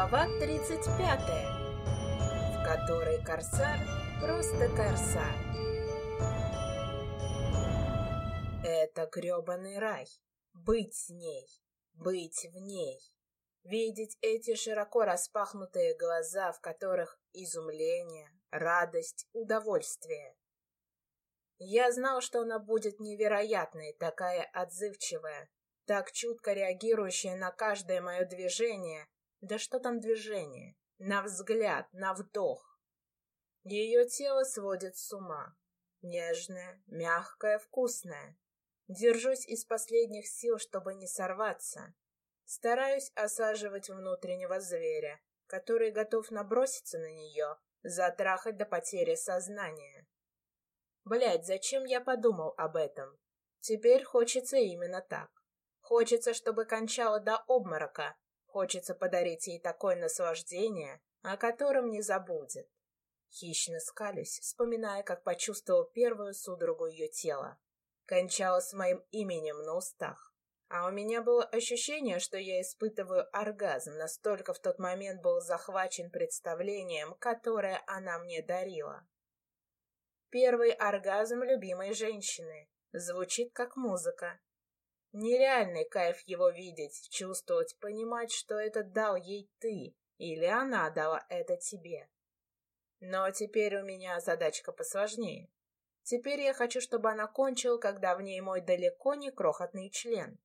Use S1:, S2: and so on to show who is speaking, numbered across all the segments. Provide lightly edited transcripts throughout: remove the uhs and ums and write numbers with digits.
S1: Глава 35, в которой Корсар просто Корсар. Это грёбаный рай. Быть с ней, быть в ней. Видеть эти широко распахнутые глаза, в которых изумление, радость, удовольствие. Я знал, что она будет невероятной, такая отзывчивая, так чутко реагирующая на каждое мое движение. Да что там движение? На взгляд, на вдох. Ее тело сводит с ума. Нежное, мягкое, вкусное. Держусь из последних сил, чтобы не сорваться. Стараюсь осаживать внутреннего зверя, который готов наброситься на нее, затрахать до потери сознания. Блядь, зачем я подумал об этом? Теперь хочется именно так. Хочется, чтобы кончала до обморока. Хочется подарить ей такое наслаждение, о котором не забудет. Хищно скалюсь, вспоминая, как почувствовал первую судорогу ее тела. Кончала с моим именем на устах. А у меня было ощущение, что я испытываю оргазм, настолько в тот момент был захвачен представлением, которое она мне дарила. Первый оргазм любимой женщины. Звучит как музыка. Нереальный кайф его видеть, чувствовать, понимать, что это дал ей ты, или она дала это тебе. Но теперь у меня задачка посложнее. Теперь я хочу, чтобы она кончила, когда в ней мой далеко не крохотный член.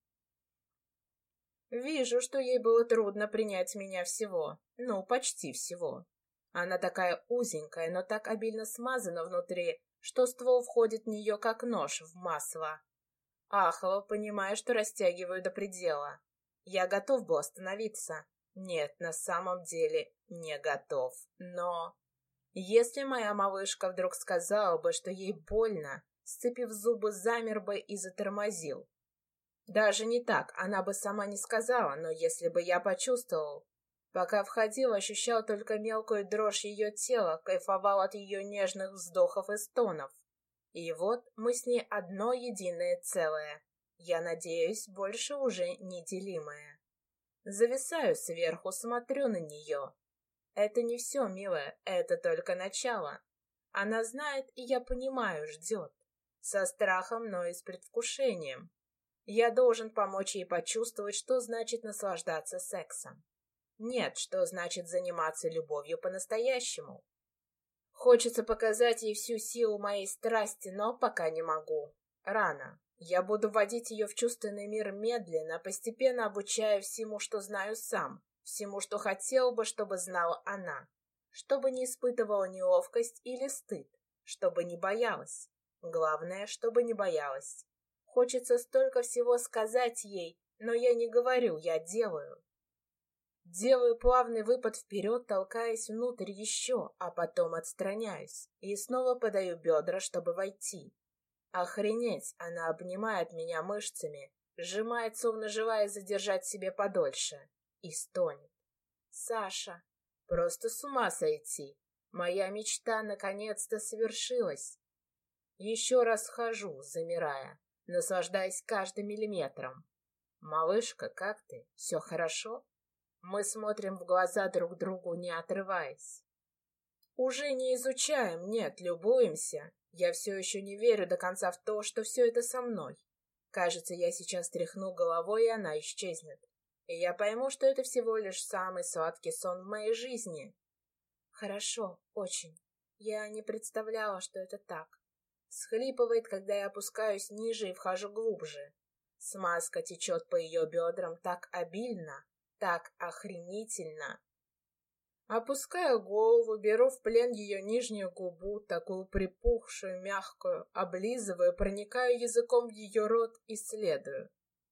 S1: Вижу, что ей было трудно принять меня всего, ну, почти всего. Она такая узенькая, но так обильно смазана внутри, что ствол входит в нее, как нож в масло. Ахала, понимая, что растягиваю до предела. Я готов был остановиться. Нет, на самом деле не готов. Но если моя малышка вдруг сказала бы, что ей больно, сцепив зубы, замер бы и затормозил. Даже не так, она бы сама не сказала, но если бы я почувствовал. Пока входил, ощущал только мелкую дрожь ее тела, кайфовал от ее нежных вздохов и стонов. И вот мы с ней одно единое целое. Я надеюсь, больше уже неделимое. Зависаю сверху, смотрю на нее. Это не все, милая, это только начало. Она знает, и я понимаю, ждет. Со страхом, но и с предвкушением. Я должен помочь ей почувствовать, что значит наслаждаться сексом. Нет, что значит заниматься любовью по-настоящему. Хочется показать ей всю силу моей страсти, но пока не могу. Рано. Я буду вводить ее в чувственный мир медленно, постепенно обучая всему, что знаю сам, всему, что хотел бы, чтобы знала она, чтобы не испытывала неловкость или стыд, чтобы не боялась. Главное, чтобы не боялась. Хочется столько всего сказать ей, но я не говорю, я делаю. Делаю плавный выпад вперед, толкаясь внутрь еще, а потом отстраняюсь и снова подаю бедра, чтобы войти. Охренеть, она обнимает меня мышцами, сжимает, словно желая задержать себе подольше, и стонет. Саша, просто с ума сойти. Моя мечта наконец-то совершилась. Еще раз хожу, замирая, наслаждаясь каждым миллиметром. Малышка, как ты? Все хорошо? Мы смотрим в глаза друг другу, не отрываясь. Уже не изучаем, нет, любуемся. Я все еще не верю до конца в то, что все это со мной. Кажется, я сейчас тряхну головой, и она исчезнет. И я пойму, что это всего лишь самый сладкий сон в моей жизни. Хорошо, очень. Я не представляла, что это так. Схлипывает, когда я опускаюсь ниже и вхожу глубже. Смазка течет по ее бедрам так обильно, так охренительно. Опускаю голову, беру в плен ее нижнюю губу, такую припухшую, мягкую, облизываю, проникаю языком в ее рот, исследую.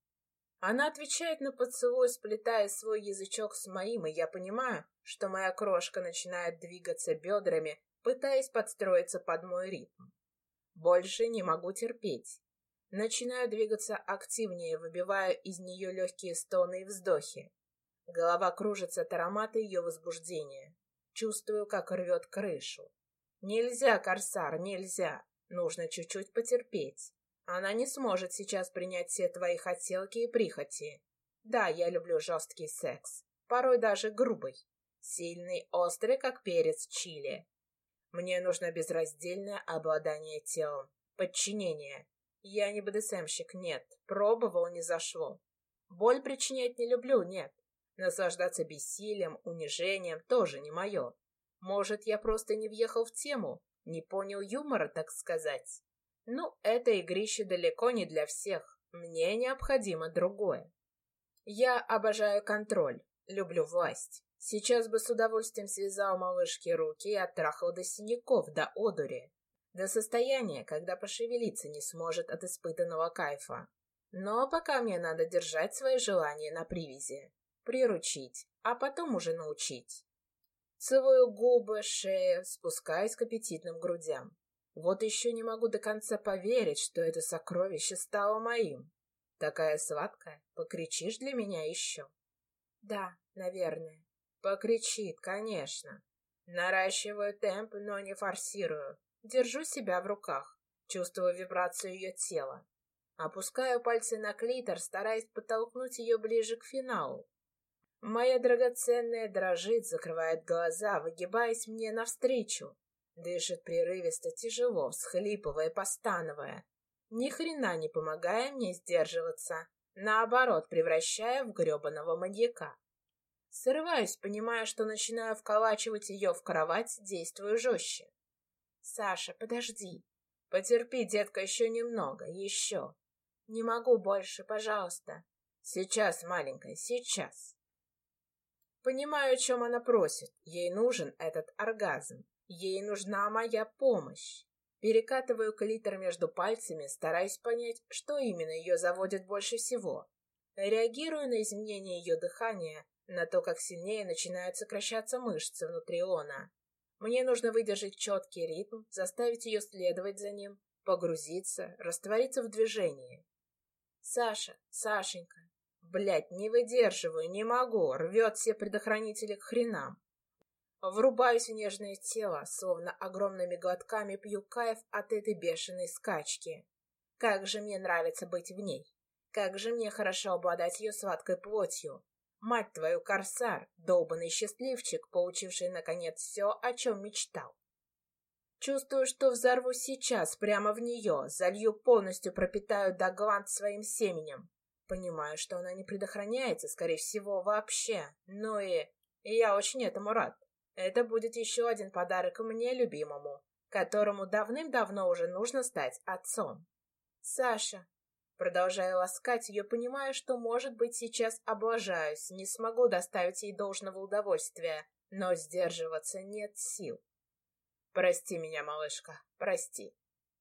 S1: Она отвечает на поцелуй, сплетая свой язычок с моим, и я понимаю, что моя крошка начинает двигаться бедрами, пытаясь подстроиться под мой ритм. Больше не могу терпеть. Начинаю двигаться активнее, выбивая из нее легкие стоны и вздохи. Голова кружится от аромата ее возбуждения. Чувствую, как рвет крышу. Нельзя, Корсар, нельзя. Нужно чуть-чуть потерпеть. Она не сможет сейчас принять все твои хотелки и прихоти. Да, я люблю жесткий секс. Порой даже грубый. Сильный, острый, как перец чили. Мне нужно безраздельное обладание телом, подчинение. Я не БДСМщик, нет. Пробовал, не зашло. Боль причинять не люблю, нет. Наслаждаться бессилием, унижением тоже не мое. Может, я просто не въехал в тему, не понял юмора, так сказать. Ну, это игрище далеко не для всех. Мне необходимо другое. Я обожаю контроль, люблю власть. Сейчас бы с удовольствием связал малышке руки и оттрахал до синяков, до одури. До состояния, когда пошевелиться не сможет от испытанного кайфа. Но пока мне надо держать свои желания на привязи. Приручить, а потом уже научить. Целую губы, шею, спускаюсь к аппетитным грудям. Вот еще не могу до конца поверить, что это сокровище стало моим. Такая сладкая, покричишь для меня еще? Да, наверное. Покричит, конечно. Наращиваю темп, но не форсирую. Держу себя в руках, чувствую вибрацию ее тела. Опускаю пальцы на клитор, стараясь подтолкнуть ее ближе к финалу. Моя драгоценная дрожит, закрывает глаза, выгибаясь мне навстречу. Дышит прерывисто, тяжело, всхлипывая, постановая. Ни хрена не помогая мне сдерживаться, наоборот, превращая в гребаного маньяка. Срываюсь, понимая, что начинаю вколачивать ее в кровать, действую жестче. «Саша, подожди. Потерпи, детка, еще немного, еще. Не могу больше, пожалуйста. Сейчас, маленькая, сейчас». Понимаю, о чем она просит. Ей нужен этот оргазм. Ей нужна моя помощь. Перекатываю клитор между пальцами, стараясь понять, что именно ее заводит больше всего. Реагирую на изменение ее дыхания, на то, как сильнее начинают сокращаться мышцы внутри лона. Мне нужно выдержать четкий ритм, заставить ее следовать за ним, погрузиться, раствориться в движении. Саша, Сашенька, блядь, не выдерживаю, не могу, рвет все предохранители к хренам. Врубаюсь в нежное тело, словно огромными глотками пью кайф от этой бешеной скачки. Как же мне нравится быть в ней. Как же мне хорошо обладать ее сладкой плотью. Мать твою, корсар, долбанный счастливчик, получивший, наконец, все, о чем мечтал. Чувствую, что взорвусь сейчас, прямо в нее, залью полностью, пропитаю до гланд своим семенем. Понимаю, что она не предохраняется, скорее всего, вообще. Ну и я очень этому рад. Это будет еще один подарок мне, любимому, которому давным-давно уже нужно стать отцом. Саша. Продолжаю ласкать ее, понимая, что, может быть, сейчас облажаюсь, не смогу доставить ей должного удовольствия, но сдерживаться нет сил. Прости меня, малышка, прости.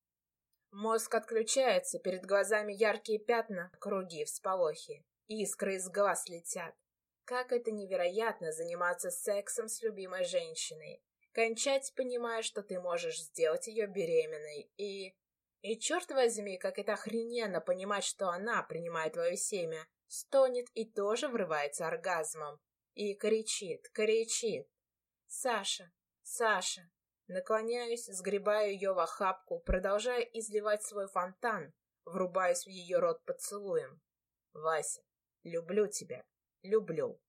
S1: Мозг отключается, перед глазами яркие пятна, круги, всполохи, искры из глаз летят. Как это невероятно заниматься сексом с любимой женщиной, кончать, понимая, что ты можешь сделать ее беременной, И черт возьми, как это охрененно понимать, что она, принимая твое семя, стонет и тоже врывается оргазмом. И кричит, кричит. «Саша! Саша!» Наклоняюсь, сгребаю ее в охапку, продолжая изливать свой фонтан, врубаюсь в ее рот поцелуем. «Вася, люблю тебя, люблю».